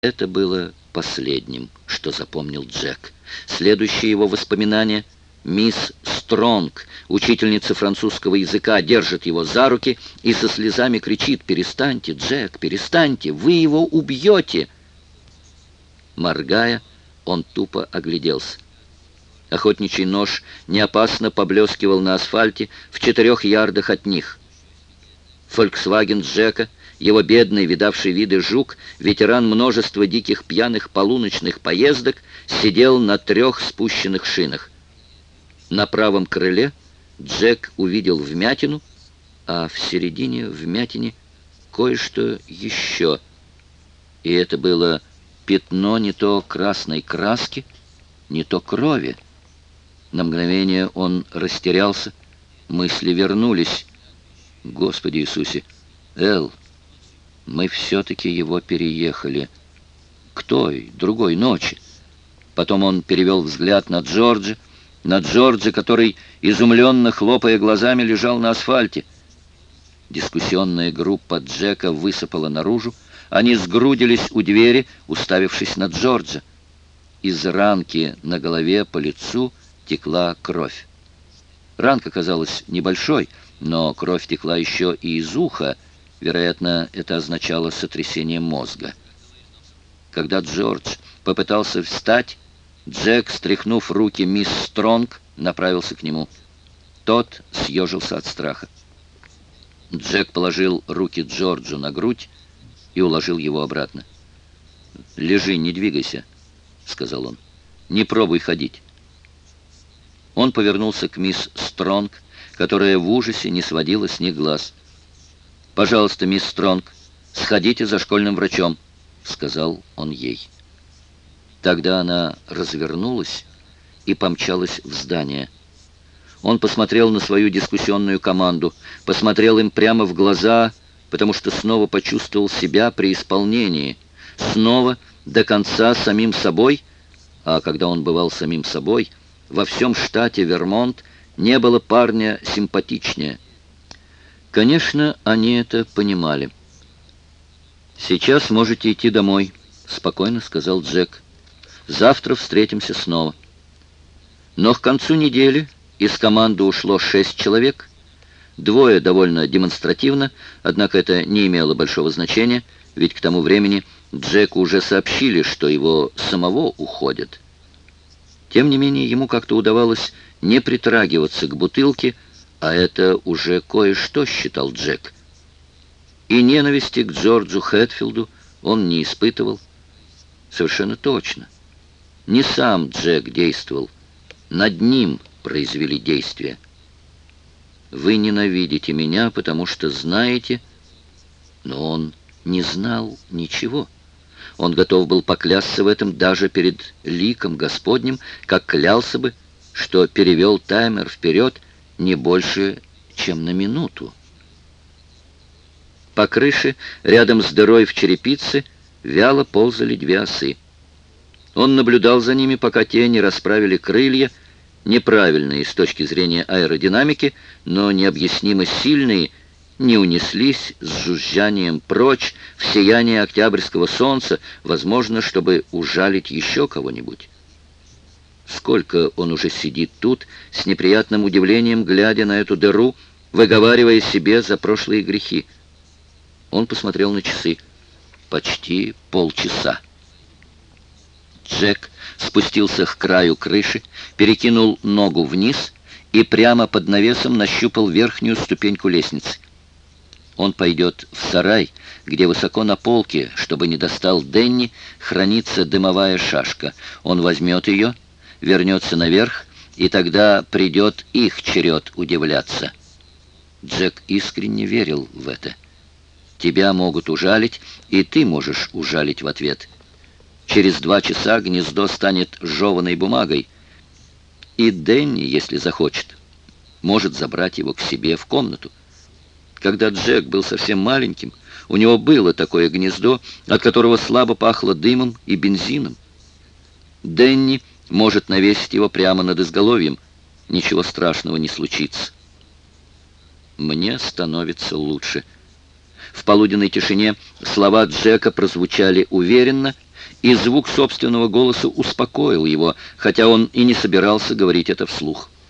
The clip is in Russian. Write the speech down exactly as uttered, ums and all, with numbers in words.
Это было последним, что запомнил Джек. Следующее его воспоминание — мисс Стронг, учительница французского языка, держит его за руки и со слезами кричит: «Перестаньте, Джек, перестаньте, вы его убьете!» Моргая, он тупо огляделся. Охотничий нож неопасно поблескивал на асфальте в четырех ярдах от них. «Фольксваген» Джека, его бедный, видавший виды жук, ветеран множества диких пьяных полуночных поездок, сидел на трех спущенных шинах. На правом крыле Джек увидел вмятину, а в середине вмятины кое-что еще. И это было пятно не то красной краски, не то крови. На мгновение он растерялся, мысли вернулись. «Господи Иисусе! Эл, мы все-таки его переехали. К той, другой ночи». Потом он перевел взгляд на Джорджа, на Джорджа, который, изумленно хлопая глазами, лежал на асфальте. Дискуссионная группа Джека высыпала наружу. Они сгрудились у двери, уставившись на Джорджа. Из ранки на голове по лицу текла кровь. Ранка казалась небольшой, но кровь текла еще и из уха. Вероятно, это означало сотрясение мозга. Когда Джордж попытался встать, Джек, стряхнув руки мисс Стронг, направился к нему. Тот съежился от страха. Джек положил руки Джорджу на грудь и уложил его обратно. «Лежи, не двигайся», — сказал он. «Не пробуй ходить». Он повернулся к мисс Стронг, которая в ужасе не сводила с них глаз. «Пожалуйста, мисс Стронг, сходите за школьным врачом», — сказал он ей. Тогда она развернулась и помчалась в здание. Он посмотрел на свою дискуссионную команду, посмотрел им прямо в глаза, потому что снова почувствовал себя при исполнении, снова до конца самим собой, а когда он бывал самим собой, во всем штате Вермонт не было парня симпатичнее. Конечно, они это понимали. «Сейчас можете идти домой», — спокойно сказал Джек. «Завтра встретимся снова». Но к концу недели из команды ушло шесть человек. Двое довольно демонстративно, однако это не имело большого значения, ведь к тому времени Джеку уже сообщили, что его самого уходят. Тем не менее, ему как-то удавалось не притрагиваться к бутылке, а это уже кое-что, считал Джек. И ненависти к Джорджу Хэтфилду он не испытывал. Совершенно точно. Не сам Джек действовал, над ним произвели действие. «Вы ненавидите меня, потому что знаете...» Но он не знал ничего. Он готов был поклясться в этом даже перед ликом Господним, как клялся бы, что перевел таймер вперед не больше, чем на минуту. По крыше, рядом с дырой в черепице, вяло ползали две осы. Он наблюдал за ними, пока те не расправили крылья, неправильные с точки зрения аэродинамики, но необъяснимо сильные, не унеслись с жужжанием прочь в сияние октябрьского солнца, возможно, чтобы ужалить еще кого-нибудь. Сколько он уже сидит тут, с неприятным удивлением глядя на эту дыру, выговаривая себе за прошлые грехи. Он посмотрел на часы. Почти полчаса. Джек спустился к краю крыши, перекинул ногу вниз и прямо под навесом нащупал верхнюю ступеньку лестницы. Он пойдет в сарай, где высоко на полке, чтобы не достал Денни, хранится дымовая шашка. Он возьмет ее, вернется наверх, и тогда придет их черед удивляться. Джек искренне верил в это. Тебя могут ужалить, и ты можешь ужалить в ответ. Через два часа гнездо станет жеваной бумагой, и Денни, если захочет, может забрать его к себе в комнату. Когда Джек был совсем маленьким, у него было такое гнездо, от которого слабо пахло дымом и бензином. Денни может навесить его прямо над изголовьем. Ничего страшного не случится. Мне становится лучше. В полуденной тишине слова Джека прозвучали уверенно, и звук собственного голоса успокоил его, хотя он и не собирался говорить это вслух.